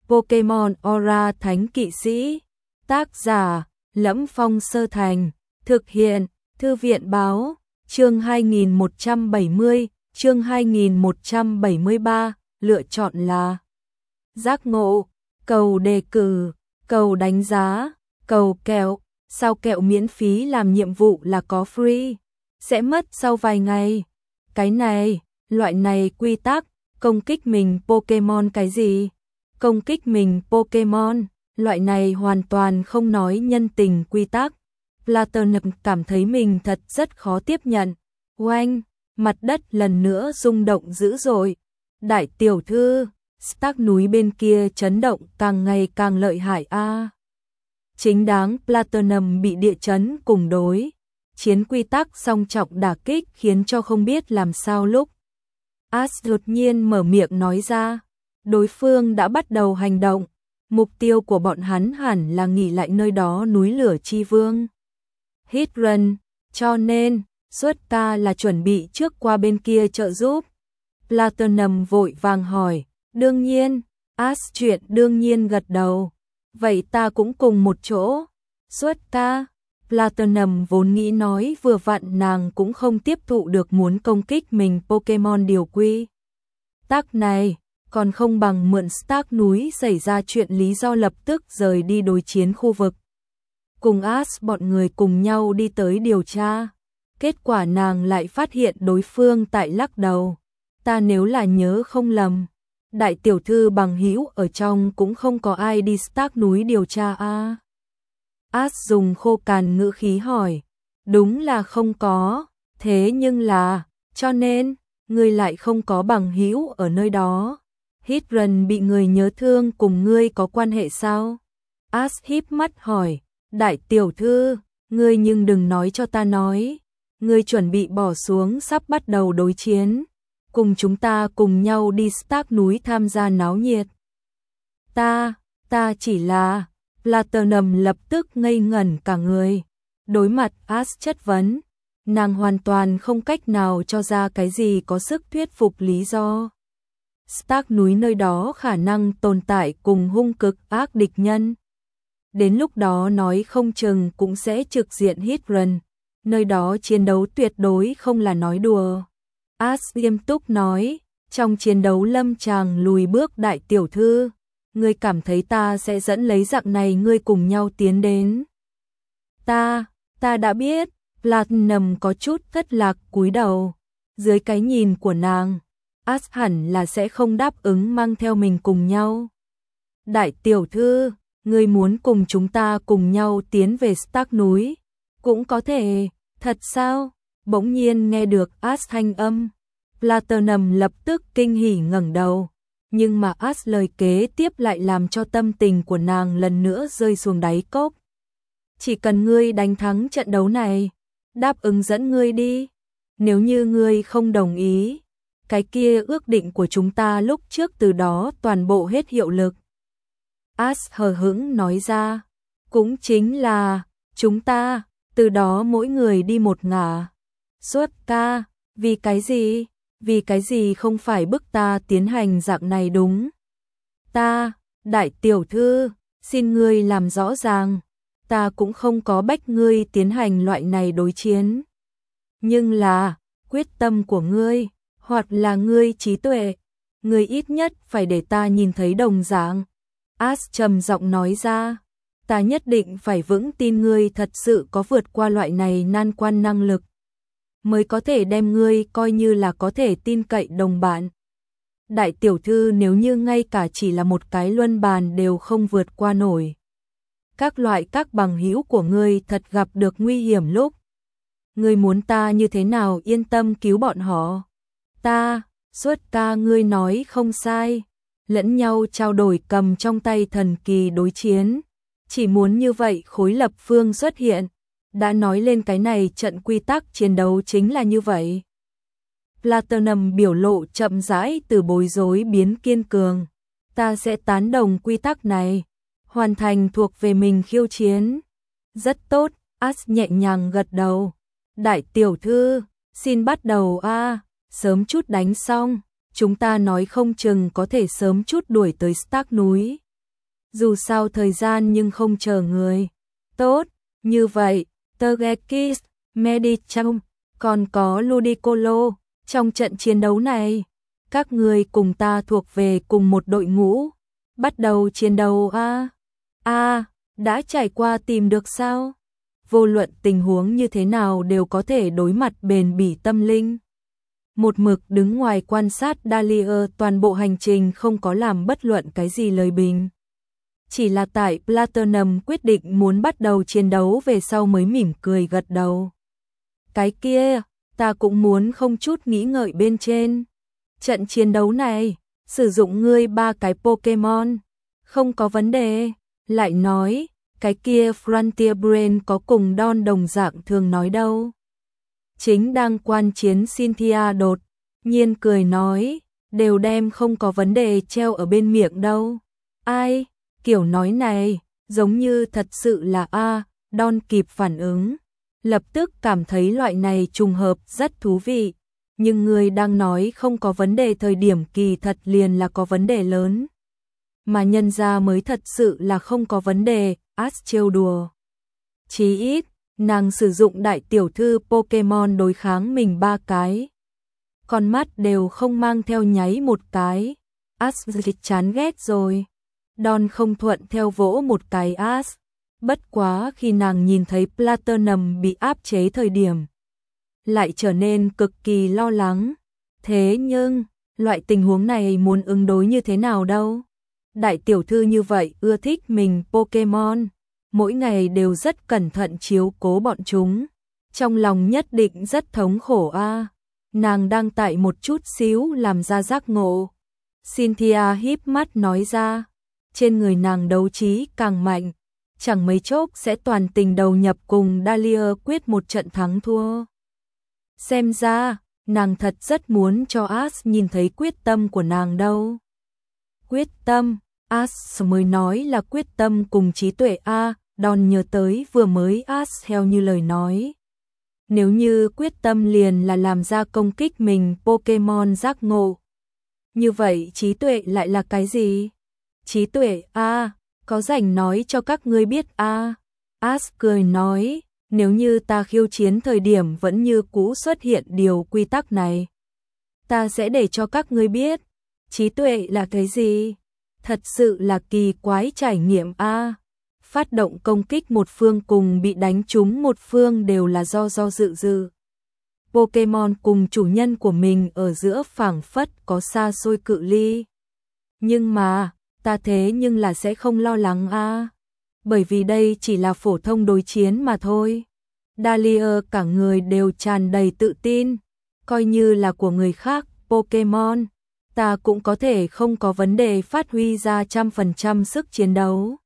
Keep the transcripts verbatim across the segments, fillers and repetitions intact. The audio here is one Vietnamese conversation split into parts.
Pokemon Aura Thánh Kỵ Sĩ. Tác giả: Lẫm Phong Sơ Thành. Thực hiện: Thư viện báo. Chương hai nghìn một trăm bảy mươi, chương hai nghìn một trăm bảy mươi ba, lựa chọn là giác ngộ, cầu đề cử, cầu đánh giá, cầu kẹo. Sao kẹo miễn phí làm nhiệm vụ là có free, sẽ mất sau vài ngày. Cái này, loại này quy tắc, công kích mình Pokemon cái gì? Công kích mình Pokemon, loại này hoàn toàn không nói nhân tình quy tắc. Platinum cảm thấy mình thật rất khó tiếp nhận. Oanh, mặt đất lần nữa rung động dữ dội. Đại tiểu thư, Stark núi bên kia chấn động càng ngày càng lợi hại a. À. Chính đáng Platinum bị địa chấn cùng đối chiến quy tắc song trọng đả kích khiến cho không biết làm sao lúc. Ash đột nhiên mở miệng nói ra, đối phương đã bắt đầu hành động, mục tiêu của bọn hắn hẳn là nghỉ lại nơi đó núi lửa chi vương. Hit run, cho nên, suốt ta là chuẩn bị trước qua bên kia trợ giúp. Platinum vội vàng hỏi, đương nhiên, Ash chuyện đương nhiên gật đầu. Vậy ta cũng cùng một chỗ. Suốt ca, Platinum vốn nghĩ nói vừa vặn nàng cũng không tiếp thụ được muốn công kích mình Pokemon điều quy tắc này, còn không bằng mượn Stark núi xảy ra chuyện lý do lập tức rời đi đối chiến khu vực. Cùng Ash bọn người cùng nhau đi tới điều tra. Kết quả nàng lại phát hiện đối phương tại lắc đầu. Ta nếu là nhớ không lầm, đại tiểu thư bằng hữu ở trong cũng không có ai đi Stark núi điều tra a. À? Ash dùng khô cằn ngữ khí hỏi, đúng là không có, thế nhưng là, cho nên, ngươi lại không có bằng hữu ở nơi đó. Hidran bị người nhớ thương cùng ngươi có quan hệ sao? Ash híp mắt hỏi, đại tiểu thư, ngươi nhưng đừng nói cho ta nói, ngươi chuẩn bị bỏ xuống sắp bắt đầu đối chiến. Cùng chúng ta cùng nhau đi Stark núi tham gia náo nhiệt. Ta, ta chỉ là, Platinum lập tức ngây ngẩn cả người. Đối mặt Ash chất vấn, nàng hoàn toàn không cách nào cho ra cái gì có sức thuyết phục lý do. Stark núi nơi đó khả năng tồn tại cùng hung cực ác địch nhân. Đến lúc đó nói không chừng cũng sẽ trực diện hit run. Nơi đó chiến đấu tuyệt đối không là nói đùa. Ash nghiêm túc nói, trong chiến đấu lâm tràng lùi bước đại tiểu thư, ngươi cảm thấy ta sẽ dẫn lấy dạng này ngươi cùng nhau tiến đến. Ta, ta đã biết, Platinum có chút thất lạc cúi đầu, dưới cái nhìn của nàng, Ash hẳn là sẽ không đáp ứng mang theo mình cùng nhau. Đại tiểu thư, ngươi muốn cùng chúng ta cùng nhau tiến về Stark núi, cũng có thể, thật sao? Bỗng nhiên nghe được Ash thanh âm, Platinum lập tức kinh hỉ ngẩng đầu, nhưng mà Ash lời kế tiếp lại làm cho tâm tình của nàng lần nữa rơi xuống đáy cốc. Chỉ cần ngươi đánh thắng trận đấu này, đáp ứng dẫn ngươi đi. Nếu như ngươi không đồng ý, cái kia ước định của chúng ta lúc trước từ đó toàn bộ hết hiệu lực. Ash hờ hững nói ra, cũng chính là chúng ta, từ đó mỗi người đi một ngả. Suốt ca, vì cái gì? Vì cái gì không phải bức ta tiến hành dạng này đúng? Ta, đại tiểu thư, xin ngươi làm rõ ràng, ta cũng không có bách ngươi tiến hành loại này đối chiến. Nhưng là, quyết tâm của ngươi, hoặc là ngươi trí tuệ, ngươi ít nhất phải để ta nhìn thấy đồng dạng. Ash trầm giọng nói ra, ta nhất định phải vững tin ngươi thật sự có vượt qua loại này nan quan năng lực, mới có thể đem ngươi coi như là có thể tin cậy đồng bạn. Đại tiểu thư nếu như ngay cả chỉ là một cái luân bàn đều không vượt qua nổi. Các loại các bằng hữu của ngươi thật gặp được nguy hiểm lúc. Ngươi muốn ta như thế nào yên tâm cứu bọn họ? Ta, suốt ca ngươi nói không sai. Lẫn nhau trao đổi cầm trong tay thần kỳ đối chiến. Chỉ muốn như vậy khối lập phương xuất hiện. Đã nói lên cái này trận quy tắc chiến đấu chính là như vậy. Platinum biểu lộ chậm rãi từ bối rối biến kiên cường. Ta sẽ tán đồng quy tắc này, hoàn thành thuộc về mình khiêu chiến. Rất tốt, Ash nhẹ nhàng gật đầu. Đại tiểu thư, xin bắt đầu a, sớm chút đánh xong, chúng ta nói không chừng có thể sớm chút đuổi tới Stark núi. Dù sao thời gian nhưng không chờ người. Tốt, như vậy, Tergekis, Medicham, còn có Ludicolo, trong trận chiến đấu này, các người cùng ta thuộc về cùng một đội ngũ. Bắt đầu chiến đấu a. A, đã trải qua tìm được sao? Vô luận tình huống như thế nào đều có thể đối mặt bền bỉ tâm linh. Một mực đứng ngoài quan sát Dahlia toàn bộ hành trình không có làm bất luận cái gì lời bình. Chỉ là tại Platinum quyết định muốn bắt đầu chiến đấu về sau mới mỉm cười gật đầu. Cái kia, ta cũng muốn không chút nghĩ ngợi bên trên. Trận chiến đấu này, sử dụng ngươi ba cái Pokemon, không có vấn đề. Lại nói, cái kia Frontier Brain có cùng Don đồng dạng thường nói đâu. Chính đang quan chiến Cynthia đột nhiên cười nói, đều đem không có vấn đề treo ở bên miệng đâu. Ai, kiểu nói này, giống như thật sự là a. Don kịp phản ứng, lập tức cảm thấy loại này trùng hợp rất thú vị. Nhưng người đang nói không có vấn đề thời điểm kỳ thật liền là có vấn đề lớn. Mà nhân ra mới thật sự là không có vấn đề, Ash trêu đùa. Chí ít, nàng sử dụng đại tiểu thư Pokemon đối kháng mình ba cái. Con mắt đều không mang theo nháy một cái. Ash chán ghét rồi. Don không thuận theo vỗ một cái Ash. Bất quá khi nàng nhìn thấy Platinum bị áp chế thời điểm, lại trở nên cực kỳ lo lắng. Thế nhưng, loại tình huống này muốn ứng đối như thế nào đâu? Đại tiểu thư như vậy ưa thích mình Pokemon, mỗi ngày đều rất cẩn thận chiếu cố bọn chúng. Trong lòng nhất định rất thống khổ a. Nàng đang tại một chút xíu làm ra giác ngộ. Cynthia híp mắt nói ra, trên người nàng đấu trí càng mạnh, chẳng mấy chốc sẽ toàn tình đầu nhập cùng Dahlia quyết một trận thắng thua. Xem ra, nàng thật rất muốn cho Ash nhìn thấy quyết tâm của nàng đâu. Quyết tâm, Ash mới nói là quyết tâm cùng trí tuệ a. Don nhớ tới vừa mới Ash theo như lời nói. Nếu như quyết tâm liền là làm ra công kích mình Pokemon giác ngộ, như vậy trí tuệ lại là cái gì? Trí tuệ a, có rảnh nói cho các ngươi biết a. Ash cười nói, nếu như ta khiêu chiến thời điểm vẫn như cũ xuất hiện điều quy tắc này, ta sẽ để cho các ngươi biết. Trí tuệ là cái gì? Thật sự là kỳ quái trải nghiệm a. Phát động công kích một phương cùng bị đánh trúng một phương đều là do do dự dự. Pokemon cùng chủ nhân của mình ở giữa phảng phất có xa xôi cự ly. Nhưng mà, ta thế nhưng là sẽ không lo lắng a. Bởi vì đây chỉ là phổ thông đối chiến mà thôi. Dahlia cả người đều tràn đầy tự tin, coi như là của người khác Pokemon, ta cũng có thể không có vấn đề phát huy ra trăm phần trăm sức chiến đấu.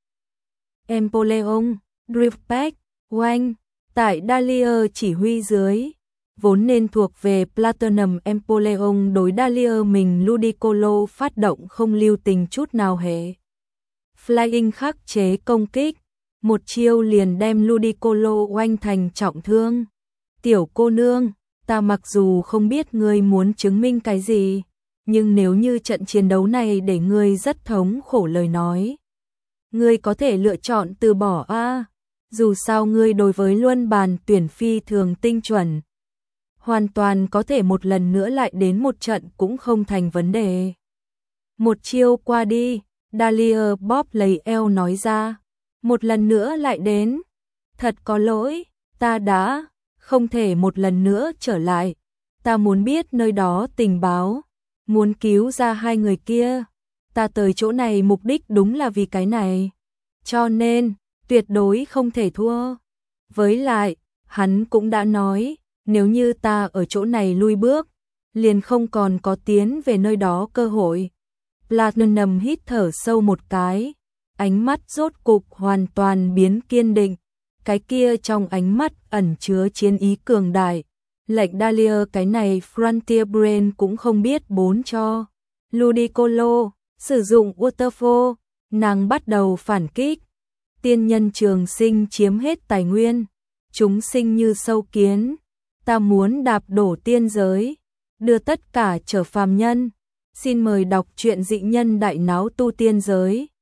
Empoleon, Drifpack, Wang, tại Dahlia chỉ huy dưới, vốn nên thuộc về Platinum Empoleon đối Dahlia mình Ludicolo phát động không lưu tình chút nào hệ. Flying khắc chế công kích, một chiêu liền đem Ludicolo oanh thành trọng thương. Tiểu cô nương, ta mặc dù không biết ngươi muốn chứng minh cái gì, nhưng nếu như trận chiến đấu này để ngươi rất thống khổ lời nói, ngươi có thể lựa chọn từ bỏ a. Dù sao ngươi đối với luân bàn tuyển phi thường tinh chuẩn, hoàn toàn có thể một lần nữa lại đến một trận cũng không thành vấn đề. Một chiêu qua đi, Dahlia bóp lấy eo nói ra, một lần nữa lại đến. Thật có lỗi, ta đã không thể một lần nữa trở lại. Ta muốn biết nơi đó tình báo, muốn cứu ra hai người kia. Ta tới chỗ này mục đích đúng là vì cái này. Cho nên, tuyệt đối không thể thua. Với lại, hắn cũng đã nói, nếu như ta ở chỗ này lui bước, liền không còn có tiến về nơi đó cơ hội. Platinum hít thở sâu một cái, ánh mắt rốt cục hoàn toàn biến kiên định. Cái kia trong ánh mắt ẩn chứa chiến ý cường đại. Lệnh Dahlia cái này Frontier Brain cũng không biết bốn cho. Ludicolo, sử dụng Waterfall, nàng bắt đầu phản kích. Tiên nhân trường sinh chiếm hết tài nguyên, chúng sinh như sâu kiến. Ta muốn đạp đổ tiên giới, đưa tất cả trở phàm nhân. Xin mời đọc truyện dị nhân đại náo tu tiên giới.